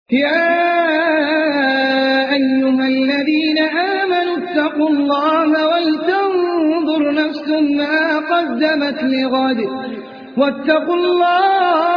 يا أيها الذين آمنوا اتقوا الله ولتنظر نفس ما قدمت لغد واتقوا الله